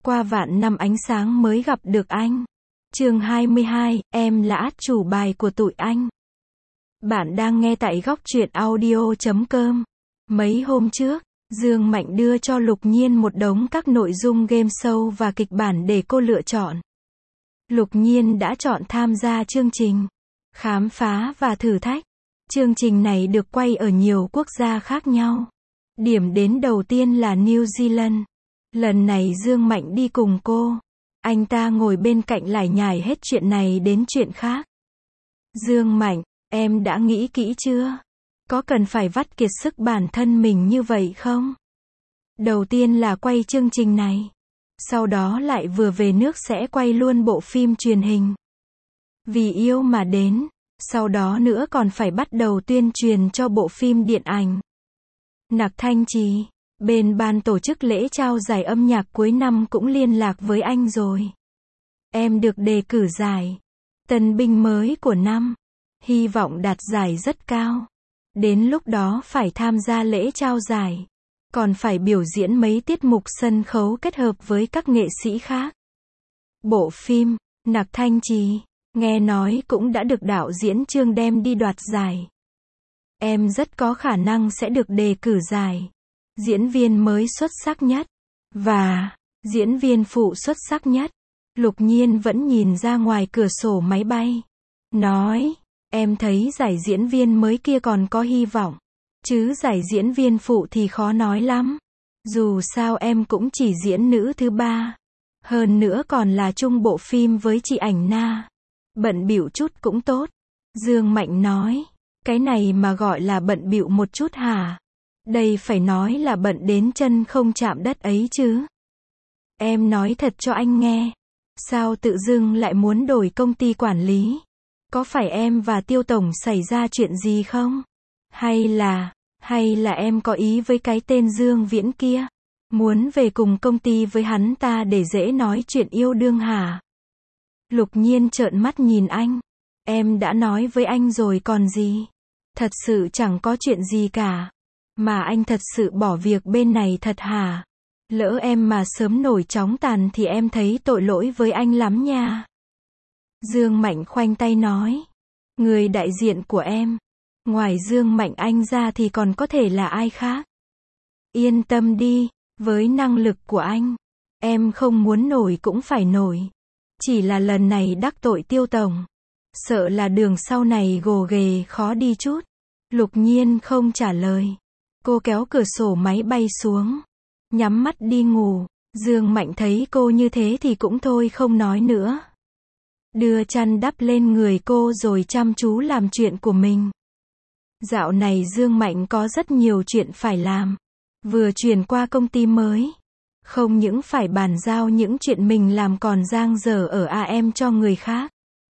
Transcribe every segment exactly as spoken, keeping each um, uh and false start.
Qua vạn năm ánh sáng mới gặp được anh. Chương hai mươi hai, em là át chủ bài của tụi anh. Bạn đang nghe tại góc truyện audio chấm com. Mấy hôm trước, Dương Mạnh đưa cho Lục Nhiên một đống các nội dung game show và kịch bản để cô lựa chọn. Lục Nhiên đã chọn tham gia chương trình Khám phá và thử thách. Chương trình này được quay ở nhiều quốc gia khác nhau. Điểm đến đầu tiên là New Zealand. Lần này Dương Mạnh đi cùng cô. Anh ta ngồi bên cạnh lải nhải hết chuyện này đến chuyện khác. Dương Mạnh, em đã nghĩ kỹ chưa? Có cần phải vắt kiệt sức bản thân mình như vậy không? Đầu tiên là quay chương trình này. Sau đó lại vừa về nước sẽ quay luôn bộ phim truyền hình Vì yêu mà đến. Sau đó nữa còn phải bắt đầu tuyên truyền cho bộ phim điện ảnh Nặc Thanh Trì. Bên ban tổ chức lễ trao giải âm nhạc cuối năm cũng liên lạc với anh rồi. Em được đề cử giải tân binh mới của năm. Hy vọng đạt giải rất cao. Đến lúc đó phải tham gia lễ trao giải. Còn phải biểu diễn mấy tiết mục sân khấu kết hợp với các nghệ sĩ khác. Bộ phim Nặc Thanh Trì, nghe nói cũng đã được đạo diễn Trương đem đi đoạt giải. Em rất có khả năng sẽ được đề cử giải diễn viên mới xuất sắc nhất và diễn viên phụ xuất sắc nhất. Lục Nhiên vẫn nhìn ra ngoài cửa sổ máy bay, nói, em thấy giải diễn viên mới kia còn có hy vọng, chứ giải diễn viên phụ thì khó nói lắm. Dù sao em cũng chỉ diễn nữ thứ ba, hơn nữa còn là chung bộ phim với chị Ảnh Na. Bận bịu chút cũng tốt. Dương Mạnh nói, cái này mà gọi là bận bịu một chút hả? Đây phải nói là bận đến chân không chạm đất ấy chứ. Em nói thật cho anh nghe. Sao tự dưng lại muốn đổi công ty quản lý? Có phải em và Tiêu Tổng xảy ra chuyện gì không? Hay là, hay là em có ý với cái tên Dương Viễn kia? Muốn về cùng công ty với hắn ta để dễ nói chuyện yêu đương hả? Lục Nhiên trợn mắt nhìn anh. Em đã nói với anh rồi còn gì? Thật sự chẳng có chuyện gì cả. Mà anh thật sự bỏ việc bên này thật hả? Lỡ em mà sớm nổi chóng tàn thì em thấy tội lỗi với anh lắm nha. Dương Mạnh khoanh tay nói. Người đại diện của em, ngoài Dương Mạnh anh ra thì còn có thể là ai khác? Yên tâm đi, với năng lực của anh, em không muốn nổi cũng phải nổi. Chỉ là lần này đắc tội Tiêu Tổng, sợ là đường sau này gồ ghề khó đi chút. Lục Nhiên không trả lời. Cô kéo cửa sổ máy bay xuống, nhắm mắt đi ngủ. Dương Mạnh thấy cô như thế thì cũng thôi không nói nữa. Đưa chăn đắp lên người cô rồi chăm chú làm chuyện của mình. Dạo này Dương Mạnh có rất nhiều chuyện phải làm. Vừa chuyển qua công ty mới, không những phải bàn giao những chuyện mình làm còn dang dở ở a em cho người khác,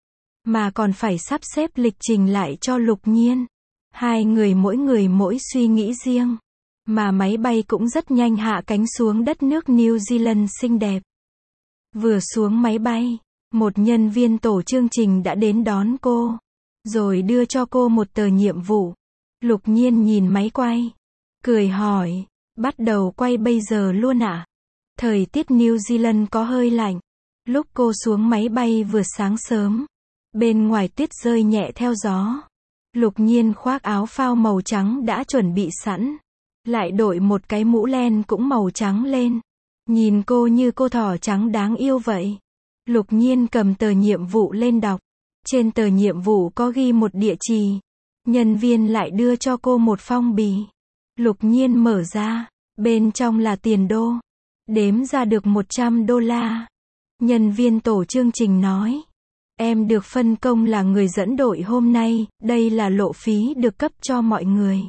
mà còn phải sắp xếp lịch trình lại cho Lục Nhiên. Hai người mỗi người mỗi suy nghĩ riêng. Mà máy bay cũng rất nhanh hạ cánh xuống đất nước New Zealand xinh đẹp. Vừa xuống máy bay, một nhân viên tổ chương trình đã đến đón cô, rồi đưa cho cô một tờ nhiệm vụ. Lục Nhiên nhìn máy quay, cười hỏi, bắt đầu quay bây giờ luôn ạ? À? Thời tiết New Zealand có hơi lạnh. Lúc cô xuống máy bay vừa sáng sớm, bên ngoài tuyết rơi nhẹ theo gió. Lục Nhiên khoác áo phao màu trắng đã chuẩn bị sẵn, lại đội một cái mũ len cũng màu trắng lên. Nhìn cô như cô thỏ trắng đáng yêu vậy. Lục Nhiên cầm tờ nhiệm vụ lên đọc. Trên tờ nhiệm vụ có ghi một địa chỉ. Nhân viên lại đưa cho cô một phong bì. Lục Nhiên mở ra, bên trong là tiền đô. Đếm ra được một trăm đô la. Nhân viên tổ chương trình nói, em được phân công là người dẫn đội hôm nay, đây là lộ phí được cấp cho mọi người.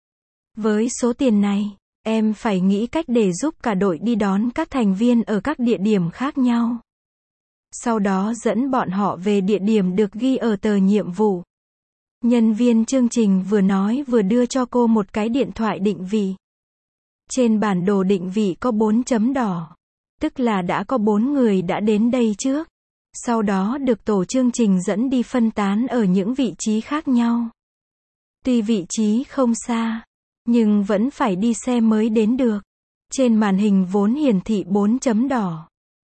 Với số tiền này, em phải nghĩ cách để giúp cả đội đi đón các thành viên ở các địa điểm khác nhau. Sau đó dẫn bọn họ về địa điểm được ghi ở tờ nhiệm vụ. Nhân viên chương trình vừa nói vừa đưa cho cô một cái điện thoại định vị. Trên bản đồ định vị có bốn chấm đỏ. Tức là đã có bốn người đã đến đây trước. Sau đó được tổ chương trình dẫn đi phân tán ở những vị trí khác nhau. Tuy vị trí không xa, nhưng vẫn phải đi xe mới đến được. Trên màn hình vốn hiển thị bốn chấm đỏ.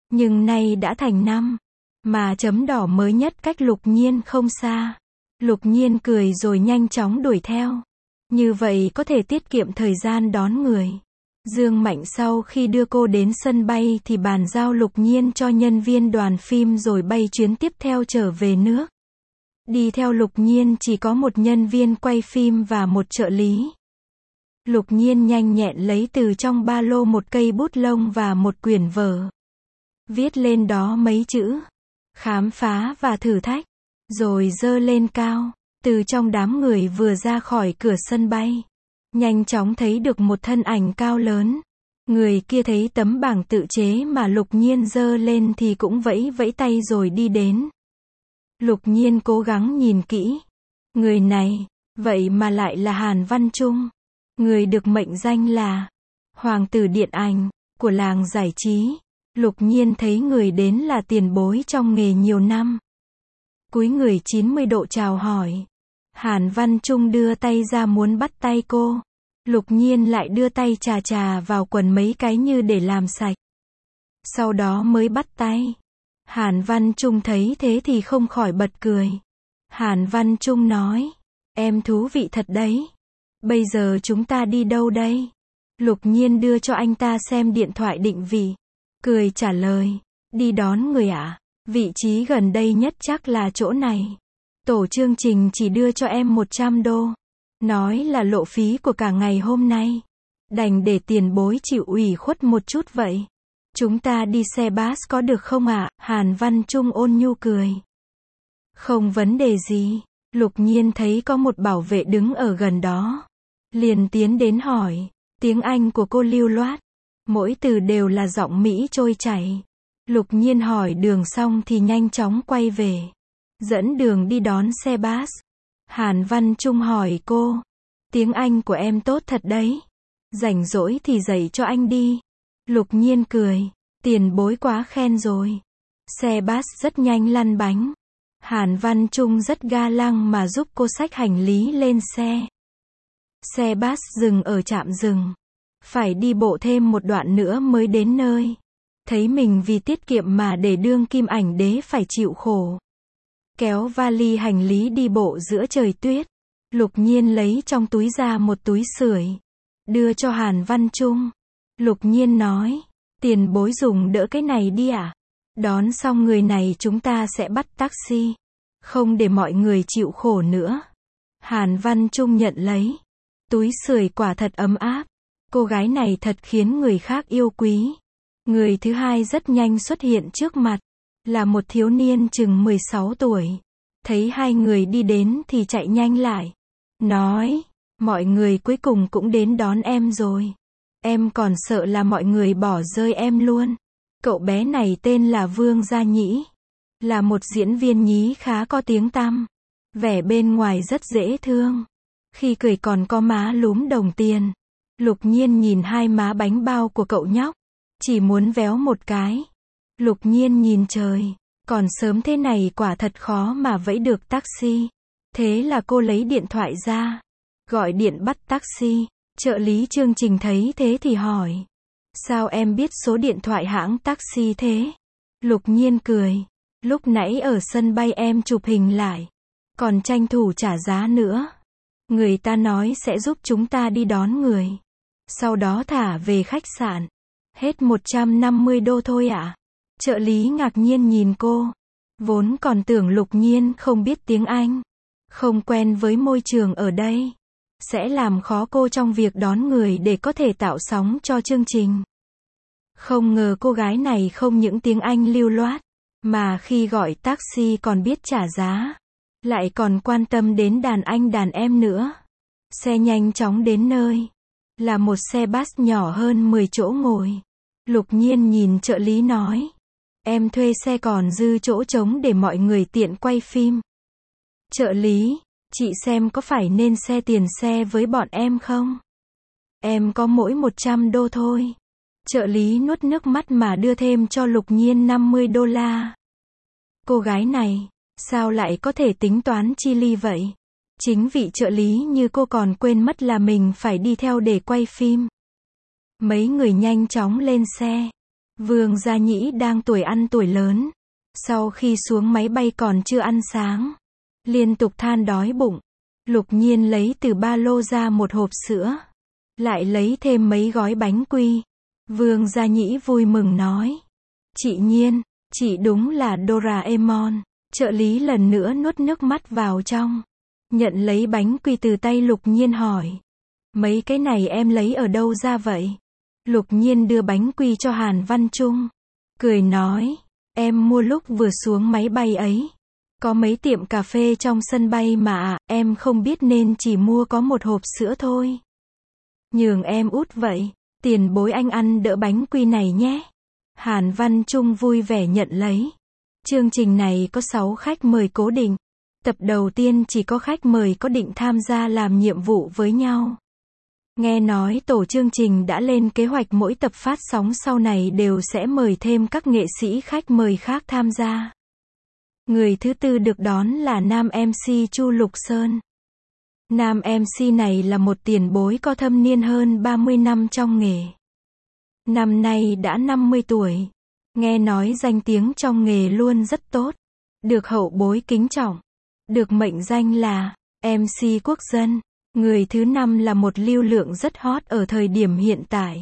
Nhưng nay đã thành năm. Mà chấm đỏ mới nhất cách Lục Nhiên không xa. Lục Nhiên cười rồi nhanh chóng đuổi theo. Như vậy có thể tiết kiệm thời gian đón người. Dương Mạnh sau khi đưa cô đến sân bay thì bàn giao Lục Nhiên cho nhân viên đoàn phim rồi bay chuyến tiếp theo trở về nước. Đi theo Lục Nhiên chỉ có một nhân viên quay phim và một trợ lý. Lục Nhiên nhanh nhẹn lấy từ trong ba lô một cây bút lông và một quyển vở. Viết lên đó mấy chữ. Khám phá và thử thách. Rồi giơ lên cao. Từ trong đám người vừa ra khỏi cửa sân bay. Nhanh chóng thấy được một thân ảnh cao lớn. Người kia thấy tấm bảng tự chế mà Lục Nhiên giơ lên thì cũng vẫy vẫy tay rồi đi đến. Lục Nhiên cố gắng nhìn kỹ. Người này, vậy mà lại là Hàn Văn Trung. Người được mệnh danh là Hoàng tử điện ảnh của làng giải trí. Lục Nhiên thấy người đến là tiền bối trong nghề nhiều năm. Cúi người chín mươi độ chào hỏi. Hàn Văn Trung đưa tay ra muốn bắt tay cô. Lục Nhiên lại đưa tay chà chà vào quần mấy cái như để làm sạch. Sau đó mới bắt tay. Hàn Văn Trung thấy thế thì không khỏi bật cười. Hàn Văn Trung nói, em thú vị thật đấy. Bây giờ chúng ta đi đâu đây? Lục Nhiên đưa cho anh ta xem điện thoại định vị. Cười trả lời, đi đón người ạ. À? Vị trí gần đây nhất chắc là chỗ này. Tổ chương trình chỉ đưa cho em một trăm đô. Nói là lộ phí của cả ngày hôm nay. Đành để tiền bối chịu ủy khuất một chút vậy. Chúng ta đi xe bus có được không ạ? À? Hàn Văn Trung ôn nhu cười. Không vấn đề gì. Lục Nhiên thấy có một bảo vệ đứng ở gần đó. Liền tiến đến hỏi. Tiếng Anh của cô lưu loát. Mỗi từ đều là giọng Mỹ trôi chảy. Lục Nhiên hỏi đường xong thì nhanh chóng quay về. Dẫn đường đi đón xe bus. Hàn Văn Trung hỏi cô. Tiếng Anh của em tốt thật đấy. Rảnh rỗi thì dạy cho anh đi. Lục Nhiên cười. Tiền bối quá khen rồi. Xe bus rất nhanh lăn bánh. Hàn Văn Trung rất ga lăng mà giúp cô xách hành lý lên xe. Xe bus dừng ở trạm dừng. Phải đi bộ thêm một đoạn nữa mới đến nơi. Thấy mình vì tiết kiệm mà để đương kim ảnh đế phải chịu khổ. Kéo vali hành lý đi bộ giữa trời tuyết. Lục Nhiên lấy trong túi ra một túi sưởi. Đưa cho Hàn Văn Trung. Lục Nhiên nói. Tiền bối dùng đỡ cái này đi ạ. À? Đón xong người này chúng ta sẽ bắt taxi. Không để mọi người chịu khổ nữa. Hàn Văn Trung nhận lấy. Túi sưởi quả thật ấm áp. Cô gái này thật khiến người khác yêu quý. Người thứ hai rất nhanh xuất hiện trước mặt. Là một thiếu niên chừng mười sáu tuổi. Thấy hai người đi đến thì chạy nhanh lại. Nói, mọi người cuối cùng cũng đến đón em rồi. Em còn sợ là mọi người bỏ rơi em luôn. Cậu bé này tên là Vương Gia Nhĩ. Là một diễn viên nhí khá có tiếng tăm. Vẻ bên ngoài rất dễ thương. Khi cười còn có má lúm đồng tiền. Lục Nhiên nhìn hai má bánh bao của cậu nhóc. Chỉ muốn véo một cái. Lục Nhiên nhìn trời. Còn sớm thế này quả thật khó mà vẫy được taxi. Thế là cô lấy điện thoại ra. Gọi điện bắt taxi. Trợ lý chương trình thấy thế thì hỏi. Sao em biết số điện thoại hãng taxi thế? Lục Nhiên cười. Lúc nãy ở sân bay em chụp hình lại. Còn tranh thủ trả giá nữa. Người ta nói sẽ giúp chúng ta đi đón người. Sau đó thả về khách sạn. Hết một trăm năm mươi đô thôi ạ. À? Trợ lý ngạc nhiên nhìn cô. Vốn còn tưởng Lục Nhiên không biết tiếng Anh. Không quen với môi trường ở đây. Sẽ làm khó cô trong việc đón người để có thể tạo sóng cho chương trình. Không ngờ cô gái này không những tiếng Anh lưu loát. Mà khi gọi taxi còn biết trả giá. Lại còn quan tâm đến đàn anh đàn em nữa. Xe nhanh chóng đến nơi. Là một xe bus nhỏ hơn mười chỗ ngồi. Lục Nhiên nhìn trợ lý nói. Em thuê xe còn dư chỗ trống để mọi người tiện quay phim. Trợ lý, chị xem có phải nên xe tiền xe với bọn em không? Em có mỗi một trăm đô thôi. Trợ lý nuốt nước mắt mà đưa thêm cho Lục Nhiên năm mươi đô la. Cô gái này, sao lại có thể tính toán chi ly vậy? Chính vị trợ lý như cô còn quên mất là mình phải đi theo để quay phim. Mấy người nhanh chóng lên xe. Vương Gia Nhĩ đang tuổi ăn tuổi lớn. Sau khi xuống máy bay còn chưa ăn sáng. Liên tục than đói bụng. Lục Nhiên lấy từ ba lô ra một hộp sữa. Lại lấy thêm mấy gói bánh quy. Vương Gia Nhĩ vui mừng nói. Chị Nhiên, chị đúng là Doraemon. Trợ lý lần nữa nuốt nước mắt vào trong. Nhận lấy bánh quy từ tay Lục Nhiên hỏi. Mấy cái này em lấy ở đâu ra vậy? Lục Nhiên đưa bánh quy cho Hàn Văn Trung. Cười nói. Em mua lúc vừa xuống máy bay ấy. Có mấy tiệm cà phê trong sân bay mà, em không biết nên chỉ mua có một hộp sữa thôi. Nhường em út vậy. Tiền bối anh ăn đỡ bánh quy này nhé. Hàn Văn Trung vui vẻ nhận lấy. Chương trình này có sáu khách mời cố định. Tập đầu tiên chỉ có khách mời có định tham gia làm nhiệm vụ với nhau. Nghe nói tổ chương trình đã lên kế hoạch mỗi tập phát sóng sau này đều sẽ mời thêm các nghệ sĩ khách mời khác tham gia. Người thứ tư được đón là nam em xê Chu Lục Sơn. Nam em xê này là một tiền bối có thâm niên hơn ba mươi năm trong nghề. Năm nay đã năm mươi tuổi. Nghe nói danh tiếng trong nghề luôn rất tốt. Được hậu bối kính trọng. Được mệnh danh là em xê quốc dân. Người thứ năm là một lưu lượng rất hot ở thời điểm hiện tại.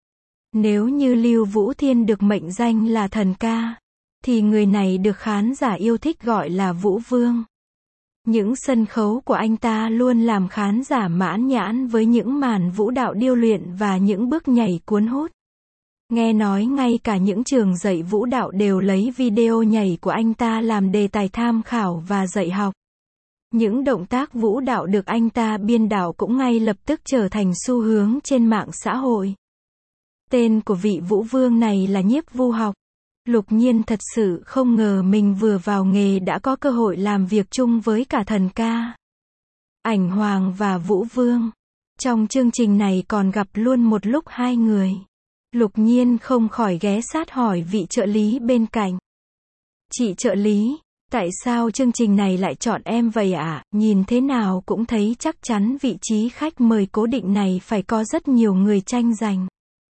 Nếu như Lưu Vũ Thiên được mệnh danh là thần ca, thì người này được khán giả yêu thích gọi là Vũ Vương. Những sân khấu của anh ta luôn làm khán giả mãn nhãn với những màn vũ đạo điêu luyện và những bước nhảy cuốn hút. Nghe nói ngay cả những trường dạy vũ đạo đều lấy video nhảy của anh ta làm đề tài tham khảo và dạy học. Những động tác vũ đạo được anh ta biên đạo cũng ngay lập tức trở thành xu hướng trên mạng xã hội. Tên của vị Vũ Vương này là Nhiếp Vu Học. Lục Nhiên thật sự không ngờ mình vừa vào nghề đã có cơ hội làm việc chung với cả thần ca, Ảnh Hoàng và Vũ Vương. Trong chương trình này còn gặp luôn một lúc hai người. Lục Nhiên không khỏi ghé sát hỏi vị trợ lý bên cạnh. Chị trợ lý, tại sao chương trình này lại chọn em vậy ạ? À? Nhìn thế nào cũng thấy chắc chắn vị trí khách mời cố định này phải có rất nhiều người tranh giành.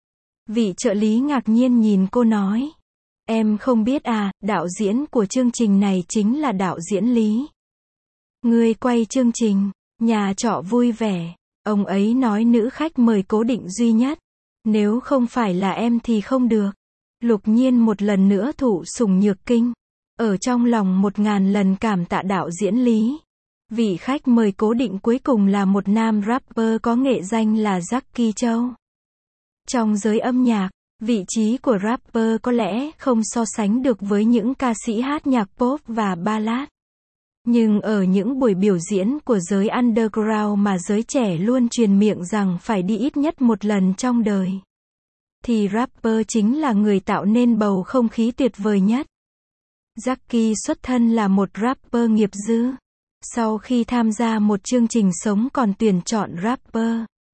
Vị trợ lý ngạc nhiên nhìn cô nói. Em không biết à, đạo diễn của chương trình này chính là đạo diễn Lý. Người quay chương trình, nhà trọ vui vẻ. Ông ấy nói nữ khách mời cố định duy nhất. Nếu không phải là em thì không được. Lục Nhiên một lần nữa thụ sủng nhược kinh. Ở trong lòng một ngàn lần cảm tạ đạo diễn Lý. Vị khách mời cố định cuối cùng là một nam rapper có nghệ danh là Jackie Châu. Trong giới âm nhạc, vị trí của rapper có lẽ không so sánh được với những ca sĩ hát nhạc pop và ballad. Nhưng ở những buổi biểu diễn của giới underground mà giới trẻ luôn truyền miệng rằng phải đi ít nhất một lần trong đời, thì rapper chính là người tạo nên bầu không khí tuyệt vời nhất. Jackie xuất thân là một rapper nghiệp dư. Sau khi tham gia một chương trình sống còn tuyển chọn rapper,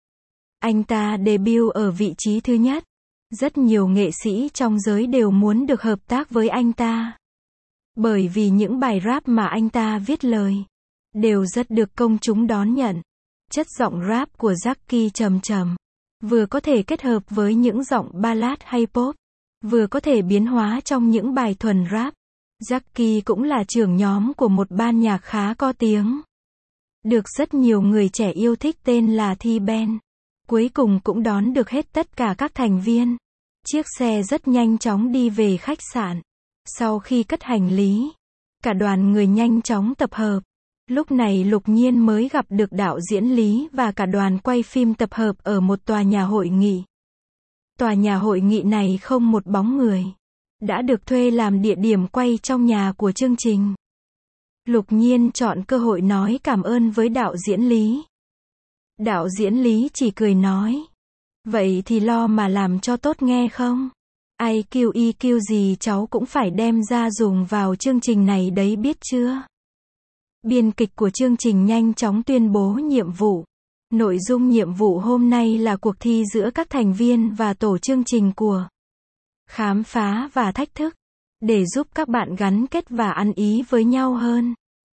anh ta debut ở vị trí thứ nhất. Rất nhiều nghệ sĩ trong giới đều muốn được hợp tác với anh ta. Bởi vì những bài rap mà anh ta viết lời đều rất được công chúng đón nhận. Chất giọng rap của Jackie trầm trầm, vừa có thể kết hợp với những giọng ballad hay pop, vừa có thể biến hóa trong những bài thuần rap. Jackie cũng là trưởng nhóm của một ban nhạc khá có tiếng, được rất nhiều người trẻ yêu thích tên là T-Band. Cuối cùng cũng đón được hết tất cả các thành viên. Chiếc xe rất nhanh chóng đi về khách sạn. Sau khi cất hành lý, cả đoàn người nhanh chóng tập hợp. Lúc này Lục Nhiên mới gặp được đạo diễn Lý và cả đoàn quay phim tập hợp ở một tòa nhà hội nghị. Tòa nhà hội nghị này không một bóng người. Đã được thuê làm địa điểm quay trong nhà của chương trình. Lục Nhiên chọn cơ hội nói cảm ơn với đạo diễn Lý. Đạo diễn Lý chỉ cười nói. Vậy thì lo mà làm cho tốt nghe không? i kiu e quy gì cháu cũng phải đem ra dùng vào chương trình này đấy biết chưa? Biên kịch của chương trình nhanh chóng tuyên bố nhiệm vụ. Nội dung nhiệm vụ hôm nay là cuộc thi giữa các thành viên và tổ chương trình của Khám phá và thách thức, để giúp các bạn gắn kết và ăn ý với nhau hơn.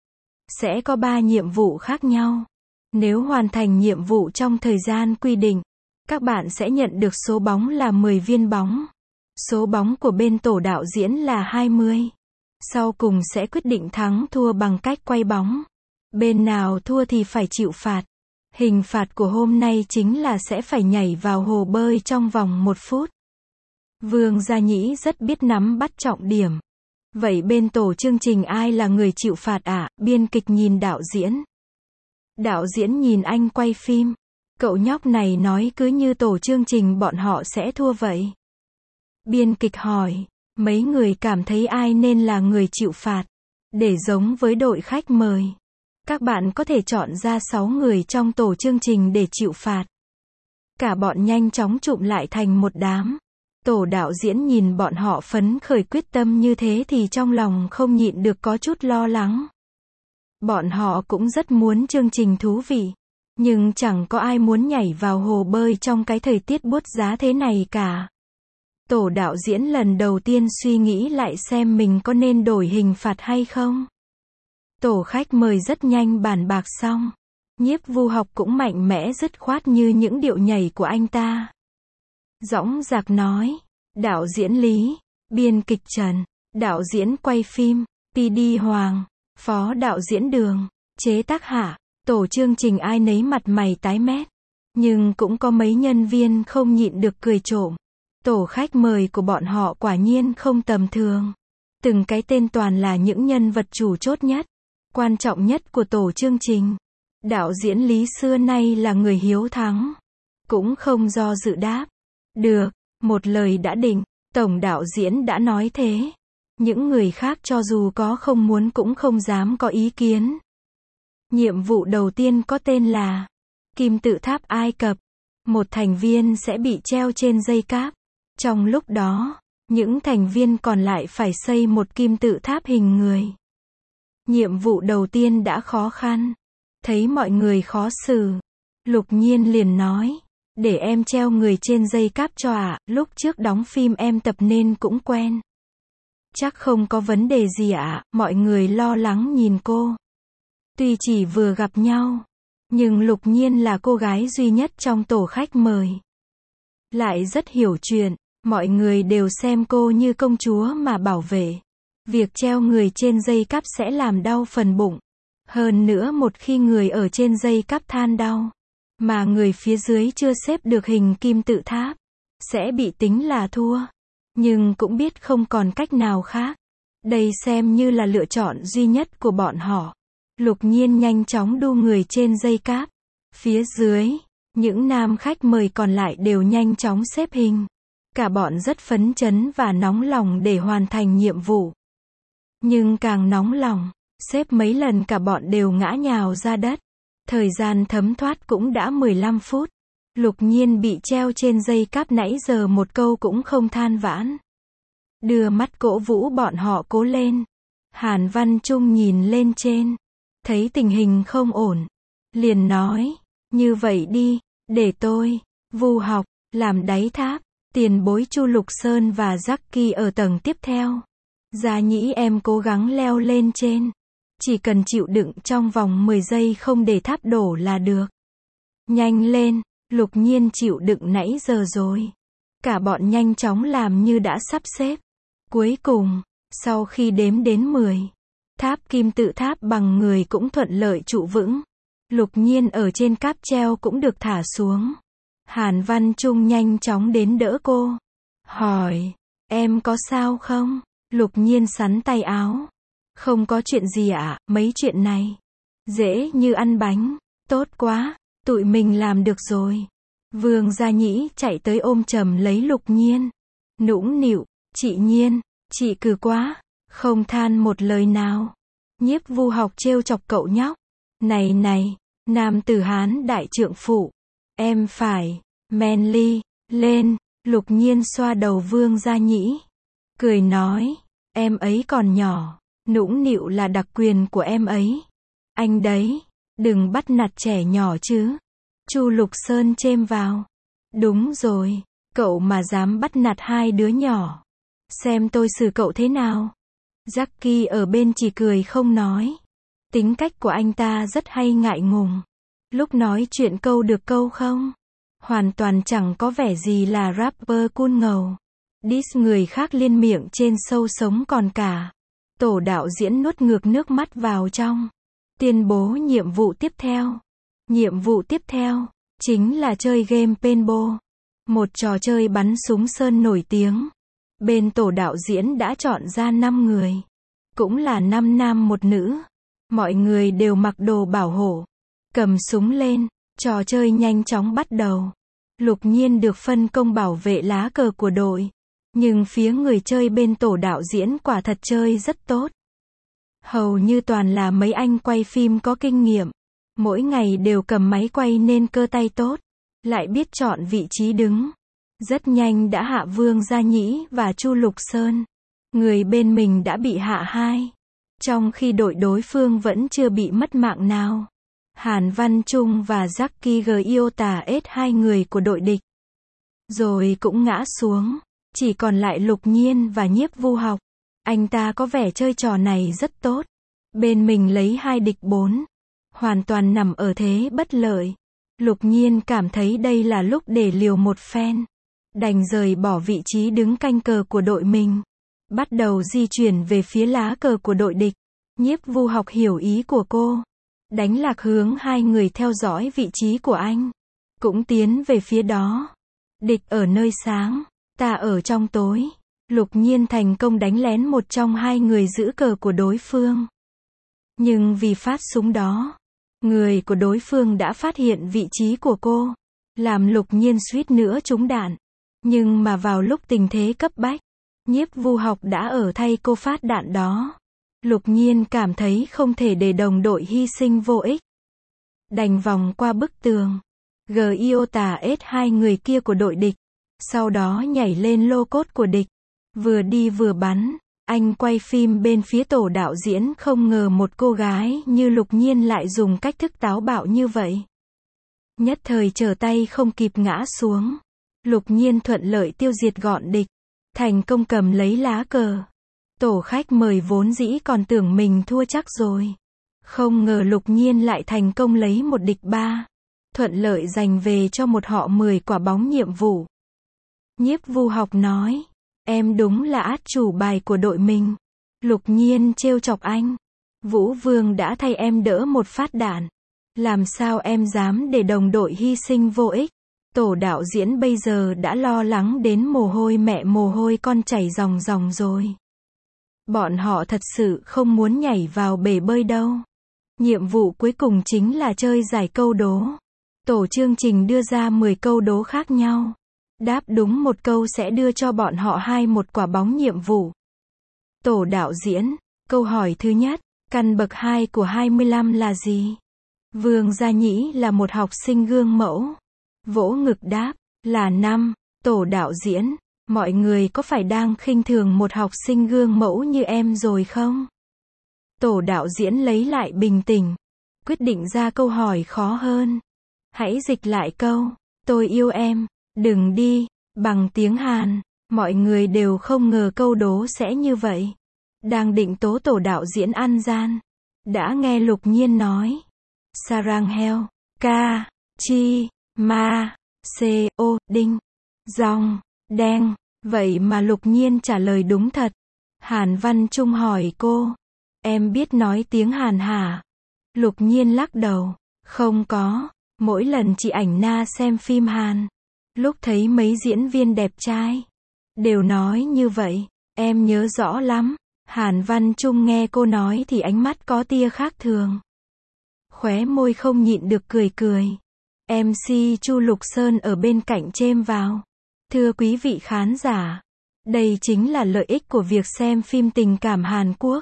Sẽ có ba nhiệm vụ khác nhau. Nếu hoàn thành nhiệm vụ trong thời gian quy định, các bạn sẽ nhận được số bóng là mười viên bóng. Số bóng của bên tổ đạo diễn là hai mươi. Sau cùng sẽ quyết định thắng thua bằng cách quay bóng. Bên nào thua thì phải chịu phạt. Hình phạt của hôm nay chính là sẽ phải nhảy vào hồ bơi trong vòng một phút. Vương Gia Nhĩ rất biết nắm bắt trọng điểm. Vậy bên tổ chương trình ai là người chịu phạt ạ? À? Biên kịch nhìn đạo diễn. Đạo diễn nhìn anh quay phim. Cậu nhóc này nói cứ như tổ chương trình bọn họ sẽ thua vậy. Biên kịch hỏi, mấy người cảm thấy ai nên là người chịu phạt? Để giống với đội khách mời, các bạn có thể chọn ra sáu người trong tổ chương trình để chịu phạt. Cả bọn nhanh chóng chụm lại thành một đám. Tổ đạo diễn nhìn bọn họ phấn khởi quyết tâm như thế thì trong lòng không nhịn được có chút lo lắng. Bọn họ cũng rất muốn chương trình thú vị. Nhưng chẳng có ai muốn nhảy vào hồ bơi trong cái thời tiết buốt giá thế này cả. Tổ đạo diễn lần đầu tiên suy nghĩ lại xem mình có nên đổi hình phạt hay không. Tổ khách mời rất nhanh bàn bạc xong. Nhiếp Vu Học cũng mạnh mẽ dứt khoát như những điệu nhảy của anh ta. Dõng dạc nói, đạo diễn Lý, biên kịch Trần, đạo diễn quay phim, pê đê Hoàng, phó đạo diễn Đường, chế tác Hạ, tổ chương trình ai nấy mặt mày tái mét. Nhưng cũng có mấy nhân viên không nhịn được cười trộm. Tổ khách mời của bọn họ quả nhiên không tầm thường. Từng cái tên toàn là những nhân vật chủ chốt nhất, quan trọng nhất của tổ chương trình. Đạo diễn Lý xưa nay là người hiếu thắng. Cũng không do dự đáp. Được, một lời đã định, tổng đạo diễn đã nói thế. Những người khác cho dù có không muốn cũng không dám có ý kiến. Nhiệm vụ đầu tiên có tên là Kim tự tháp Ai Cập. Một thành viên sẽ bị treo trên dây cáp. Trong lúc đó, những thành viên còn lại phải xây một kim tự tháp hình người. Nhiệm vụ đầu tiên đã khó khăn. Thấy mọi người khó xử, Lục Nhiên liền nói, để em treo người trên dây cáp cho ạ, à, lúc trước đóng phim em tập nên cũng quen. Chắc không có vấn đề gì ạ, à, mọi người lo lắng nhìn cô. Tuy chỉ vừa gặp nhau, nhưng Lục Nhiên là cô gái duy nhất trong tổ khách mời. Lại rất hiểu chuyện, mọi người đều xem cô như công chúa mà bảo vệ. Việc treo người trên dây cáp sẽ làm đau phần bụng. Hơn nữa một khi người ở trên dây cáp than đau, mà người phía dưới chưa xếp được hình kim tự tháp, sẽ bị tính là thua. Nhưng cũng biết không còn cách nào khác. Đây xem như là lựa chọn duy nhất của bọn họ. Lục Nhiên nhanh chóng đu người trên dây cáp. Phía dưới, những nam khách mời còn lại đều nhanh chóng xếp hình. Cả bọn rất phấn chấn và nóng lòng để hoàn thành nhiệm vụ. Nhưng càng nóng lòng, xếp mấy lần cả bọn đều ngã nhào ra đất. Thời gian thấm thoát cũng đã mười lăm phút. Lục Nhiên bị treo trên dây cáp nãy giờ một câu cũng không than vãn. Đưa mắt cổ vũ bọn họ cố lên. Hàn Văn Trung nhìn lên trên, thấy tình hình không ổn, liền nói, như vậy đi, để tôi, Vu Học, làm đáy tháp, tiền bối Chu Lục Sơn và Jackie ở tầng tiếp theo. Gia Nhĩ em cố gắng leo lên trên. Chỉ cần chịu đựng trong vòng mười giây không để tháp đổ là được. Nhanh lên, Lục Nhiên chịu đựng nãy giờ rồi. Cả bọn nhanh chóng làm như đã sắp xếp. Cuối cùng, sau khi đếm đến mười, tháp kim tự tháp bằng người cũng thuận lợi trụ vững. Lục Nhiên ở trên cáp treo cũng được thả xuống. Hàn Văn Trung nhanh chóng đến đỡ cô. Hỏi, em có sao không? Lục Nhiên xắn tay áo. Không có chuyện gì ạ, à, mấy chuyện này dễ như ăn bánh. Tốt quá, tụi mình làm được rồi. Vương Gia Nhĩ chạy tới ôm chầm lấy Lục Nhiên. Nũng nịu, chị Nhiên, chị cừ quá, không than một lời nào. Nhiếp Vu Học trêu chọc cậu nhóc. Này này, nam tử Hán đại trượng phụ, em phải manly lên. Lục Nhiên xoa đầu Vương Gia Nhĩ, cười nói, em ấy còn nhỏ, nũng nịu là đặc quyền của em ấy. Anh đấy, đừng bắt nạt trẻ nhỏ chứ. Chu Lục Sơn chêm vào. Đúng rồi, cậu mà dám bắt nạt hai đứa nhỏ, xem tôi xử cậu thế nào. Jackie ở bên chỉ cười không nói. Tính cách của anh ta rất hay ngại ngùng. Lúc nói chuyện câu được câu không. Hoàn toàn chẳng có vẻ gì là rapper cool ngầu. Diss người khác liên miệng trên sâu sống còn cả. Tổ đạo diễn nuốt ngược nước mắt vào trong. Tuyên bố nhiệm vụ tiếp theo. Nhiệm vụ tiếp theo, chính là chơi game paintball. Một trò chơi bắn súng sơn nổi tiếng. Bên tổ đạo diễn đã chọn ra năm người. Cũng là năm nam một nữ. Mọi người đều mặc đồ bảo hộ. Cầm súng lên, trò chơi nhanh chóng bắt đầu. Lục Nhiên được phân công bảo vệ lá cờ của đội. Nhưng phía người chơi bên tổ đạo diễn quả thật chơi rất tốt. Hầu như toàn là mấy anh quay phim có kinh nghiệm. Mỗi ngày đều cầm máy quay nên cơ tay tốt. Lại biết chọn vị trí đứng. Rất nhanh đã hạ Vương Gia Nhĩ và Chu Lục Sơn. Người bên mình đã bị hạ hai. Trong khi đội đối phương vẫn chưa bị mất mạng nào. Hàn Văn Trung và Jackie Giota S hai người của đội địch. Rồi cũng ngã xuống. Chỉ còn lại Lục Nhiên và Nhiếp Vu Học. Anh ta có vẻ chơi trò này rất tốt. Bên mình lấy hai địch bốn. Hoàn toàn nằm ở thế bất lợi. Lục Nhiên cảm thấy đây là lúc để liều một phen. Đành rời bỏ vị trí đứng canh cờ của đội mình. Bắt đầu di chuyển về phía lá cờ của đội địch. Nhiếp Vu Học hiểu ý của cô. Đánh lạc hướng hai người theo dõi vị trí của anh. Cũng tiến về phía đó. Địch ở nơi sáng, ta ở trong tối. Lục Nhiên thành công đánh lén một trong hai người giữ cờ của đối phương. Nhưng vì phát súng đó, người của đối phương đã phát hiện vị trí của cô. Làm Lục Nhiên suýt nữa trúng đạn. Nhưng mà vào lúc tình thế cấp bách, Nhiếp Vu Học đã ở thay cô phát đạn đó. Lục Nhiên cảm thấy không thể để đồng đội hy sinh vô ích. Đành vòng qua bức tường. Giota S hai người kia của đội địch. Sau đó nhảy lên lô cốt của địch. Vừa đi vừa bắn. Anh quay phim bên phía tổ đạo diễn không ngờ một cô gái như Lục Nhiên lại dùng cách thức táo bạo như vậy. Nhất thời trở tay không kịp ngã xuống. Lục Nhiên thuận lợi tiêu diệt gọn địch. Thành công cầm lấy lá cờ. Tổ khách mời vốn dĩ còn tưởng mình thua chắc rồi. Không ngờ Lục Nhiên lại thành công lấy một địch ba. Thuận lợi giành về cho một họ mười quả bóng nhiệm vụ. Nhiếp Vu Học nói. Em đúng là át chủ bài của đội mình. Lục Nhiên trêu chọc anh. Vũ Vương đã thay em đỡ một phát đạn. Làm sao em dám để đồng đội hy sinh vô ích. Tổ đạo diễn bây giờ đã lo lắng đến mồ hôi mẹ mồ hôi con chảy ròng ròng rồi. Bọn họ thật sự không muốn nhảy vào bể bơi đâu. Nhiệm vụ cuối cùng chính là chơi giải câu đố. Tổ chương trình đưa ra mười câu đố khác nhau. Đáp đúng một câu sẽ đưa cho bọn họ hai một quả bóng nhiệm vụ. Tổ đạo diễn, câu hỏi thứ nhất, căn bậc hai của hai mươi lăm là gì? Vương Gia Nhĩ là một học sinh gương mẫu. Vỗ ngực đáp, là năm. Tổ đạo diễn, mọi người có phải đang khinh thường một học sinh gương mẫu như em rồi không? Tổ đạo diễn lấy lại bình tĩnh, quyết định ra câu hỏi khó hơn. Hãy dịch lại câu, tôi yêu em, đừng đi, bằng tiếng Hàn. Mọi người đều không ngờ câu đố sẽ như vậy. Đang định tố tổ đạo diễn ăn gian. Đã nghe Lục Nhiên nói. Sarang heo, ca, chi, ma, c, ô, đinh, dòng, đen. Vậy mà Lục Nhiên trả lời đúng thật. Hàn Văn Trung hỏi cô. Em biết nói tiếng Hàn hả? Lục Nhiên lắc đầu. Không có. Mỗi lần chị Ảnh Na xem phim Hàn. Lúc thấy mấy diễn viên đẹp trai. Đều nói như vậy. Em nhớ rõ lắm. Hàn Văn Trung nghe cô nói thì ánh mắt có tia khác thường. Khóe môi không nhịn được cười cười. em xê Chu Lục Sơn ở bên cạnh chêm vào. Thưa quý vị khán giả. Đây chính là lợi ích của việc xem phim tình cảm Hàn Quốc.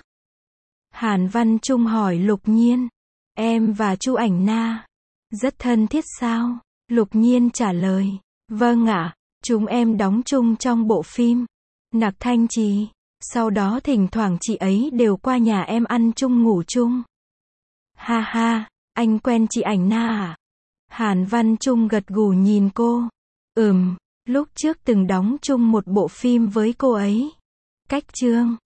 Hàn Văn Trung hỏi Lục Nhiên. Em và Chu Ảnh Na rất thân thiết sao? Lục Nhiên trả lời. Vâng ạ, chúng em đóng chung trong bộ phim Nặc Thanh Trì. Sau đó thỉnh thoảng chị ấy đều qua nhà em ăn chung ngủ chung. Ha ha, anh quen chị Ảnh Na à? Hàn Văn Trung gật gù nhìn cô. Ừm, lúc trước từng đóng chung một bộ phim với cô ấy. Cách chương